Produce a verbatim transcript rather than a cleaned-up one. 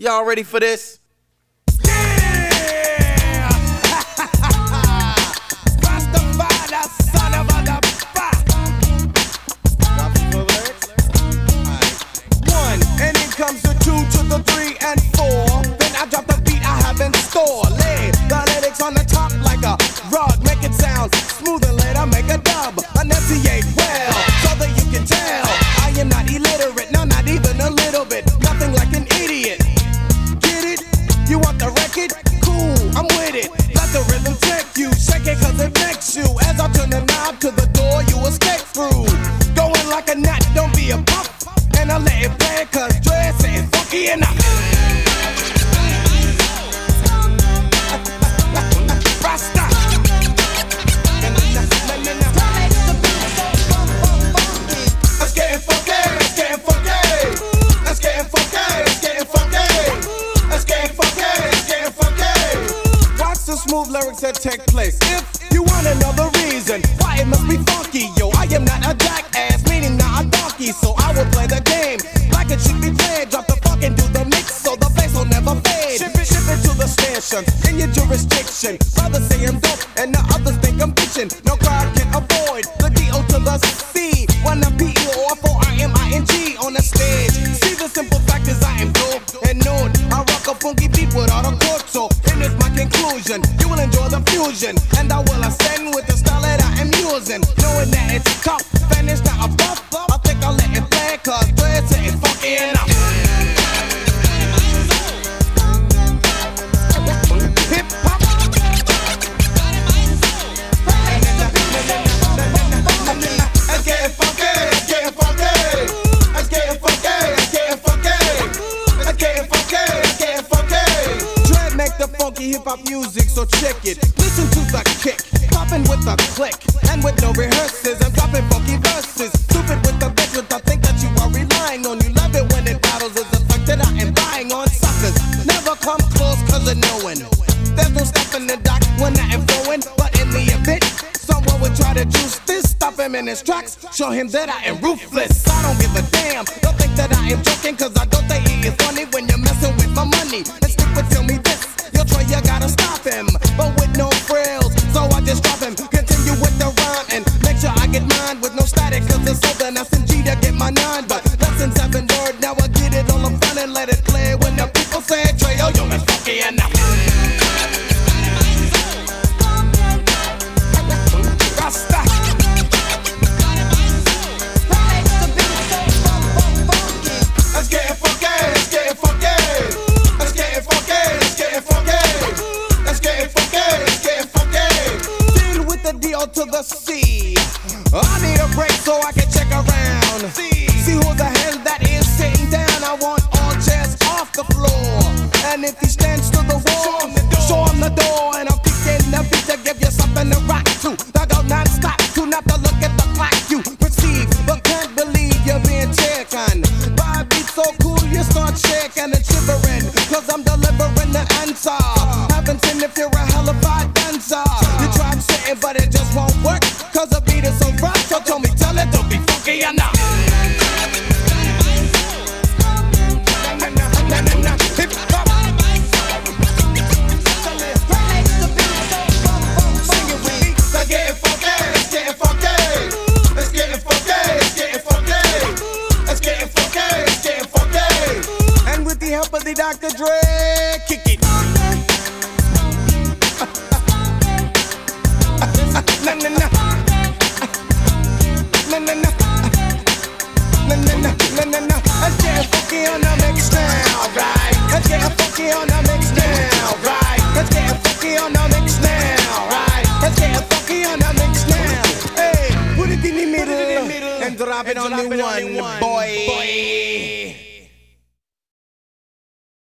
Y'all ready for this? Yeah! Rastafari, son of a fuck. Drop the lyrics. One, and then comes the two to the three and four. Then I drop the beat I have in store. Lay the lyrics on the top like a rug. Make it sound smooth and later make a dub. Enunciate well, so that you can tell I am not illiterate, no, not even a little bit. Nothing like an idiot. Get it? You want the record? Cool, I'm with it. Let the rhythm take you, shake it cause it makes you. As I turn the knob to the door, you escape through. Going like a gnat, don't be a pup. And I let it play cause dress ain't funky enough. Rasta. Let's get funky, let's get funky. Let's get funky, let's get funky. Let's get funky, let's get funky. Watch the smooth lyrics that take place. If you want another reason why it must be funky, yo, I am not a jackass, meaning not a donkey. So I will play the game like it should be played. Drop the funk and do the mix so the bass will never fade. Ship it, ship it to the station in your jurisdiction. Brothers say I'm dope and the others think I'm bitchin'. No crowd can avoid the D O to the C. When I'm P E O F O R M I N G on the stage. See the simple fact is I am dope and known. I rock a funky beat without a chord, so and it's my conclusion. You will enjoy the fusion, and I will ascend with the style that I am using. Knowing that it's tough and it's not a buff, I think I'll let it play cause it's ain't funky enough. Hip hop. Let's get funky, let's get funky. Let's get funky, let's get funky. Let's get funky, let's get funky. Dread make the funky hip hop music, so check it. Listen to the kick, popping with a click, and with no rehearsals, I'm dropping funky verses. Stupid with the bitch with the thing that you are relying on. You love it when it battles is the fact that I am buying on suckers. Never come close cause of knowing. There's no stopping the doc when I am flowing, but in the event someone would try to juice this, stop him in his tracks, show him that I am ruthless. I don't give a damn, don't think that I am joking, cause I don't think he is funny when you're messing with my money. And stick with tell me this, you'll try, you gotta stop him, but with no frills, so I just drop him. Continue with the rhyme and make sure I get mine with no static, cause it's so the S M G to get my nine. But lessons have been learned, now I get it all up front and let it play. When the people say Trey, yo, yo, that's funky enough. Rasta. Let's get funky, let's get funky. Let's get funky, let's get funky. Let's get funky, let's get funky. Deal with the D O to the C. I need a break so I can check around. See, see who the hell that is sitting down. I want all chairs off the floor. And if he stands to the wall, show him the door. And I'm kicking the beat to give you something to rock to. I go non-stop to not to look at the clock. You perceive but can't believe you're being taken by a beat so cool you start shaking and shivering. Cause I'm delivering the answer. Haven't seen if you're a hellified dancer. You tried sitting but it just won't work. Cause the beat is so rough. So tell me, tell it, don't be funky enough. Hip hop. Sing it with me. Let's get funky, let's get funky. Let's get funky, let's get funky. Let's get funky, let's get funky. And with the help of the Doctor Dre, kick it. Na na na. Na na na. Na na na. Na na na. Let's get funky on the mix now, right? Let's get funky on the mix now, right? Let's get funky on the mix now, right? Let's get funky on the mix now. Hey, put it in the middle and drop it on the one, boy.